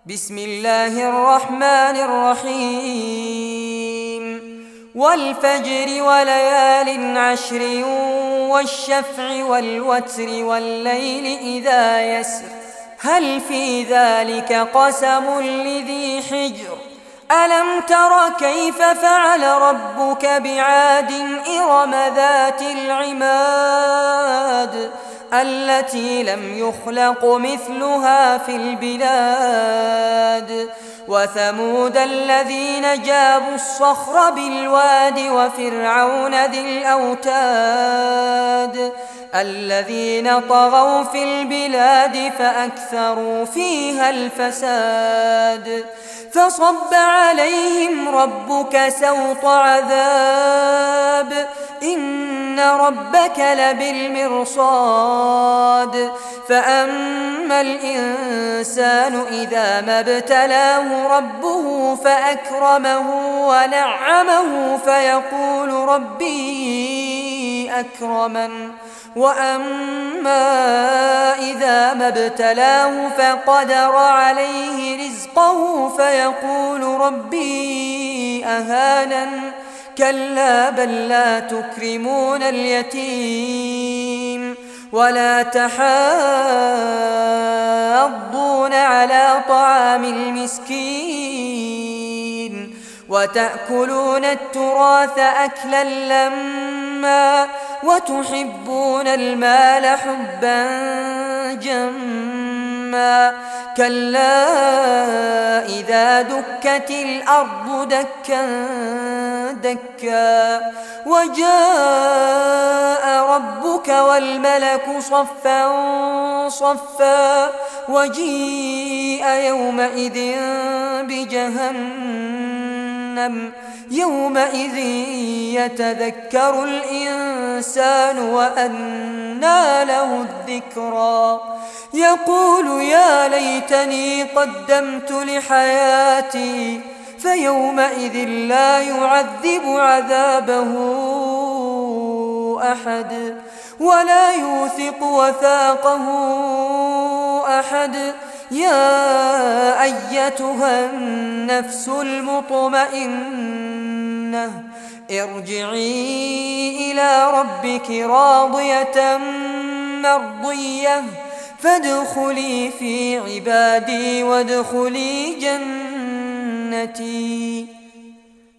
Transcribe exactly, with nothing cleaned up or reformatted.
بسم الله الرحمن الرحيم والفجر وليال عشر والشفع والوتر والليل إذا يسر هل في ذلك قسم لذي حجر ألم تر كيف فعل ربك بعاد إرم ذات العماد التي لم يخلق مثلها في البلاد وثمود الذين جابوا الصخر بالواد وفرعون ذي الأوتاد الذين طغوا في البلاد فأكثروا فيها الفساد فصب عليهم ربك سوط عذاب إن ربك لبالمرصاد فأما الإنسان إذا ما ابتلاه ربه فأكرمه ونعمه فيقول ربي أكرمن وأما إذا ما ابتلاه فقدر عليه رزقه فيقول ربي أهانن كلا بل لا تكرمون اليتيم ولا تحاضون على طعام المسكين وتأكلون التراث أكلا لما وتحبون المال حبا جما كلا إذا دكت الأرض دكا دكا وجاء ربك والملك صفا صفا وجيء يومئذ بجهنم يومئذ يتذكر الإنسان وأنى له الذكرى يقول يا ليتني قدمت لحياتي فيومئذ لا يعذب عذابه أحد ولا يوثق وثاقه أحد يا أيتها النفس المطمئنة ارجعي إلى ربك راضية مرضية فادخلي في عبادي وادخلي جنتي.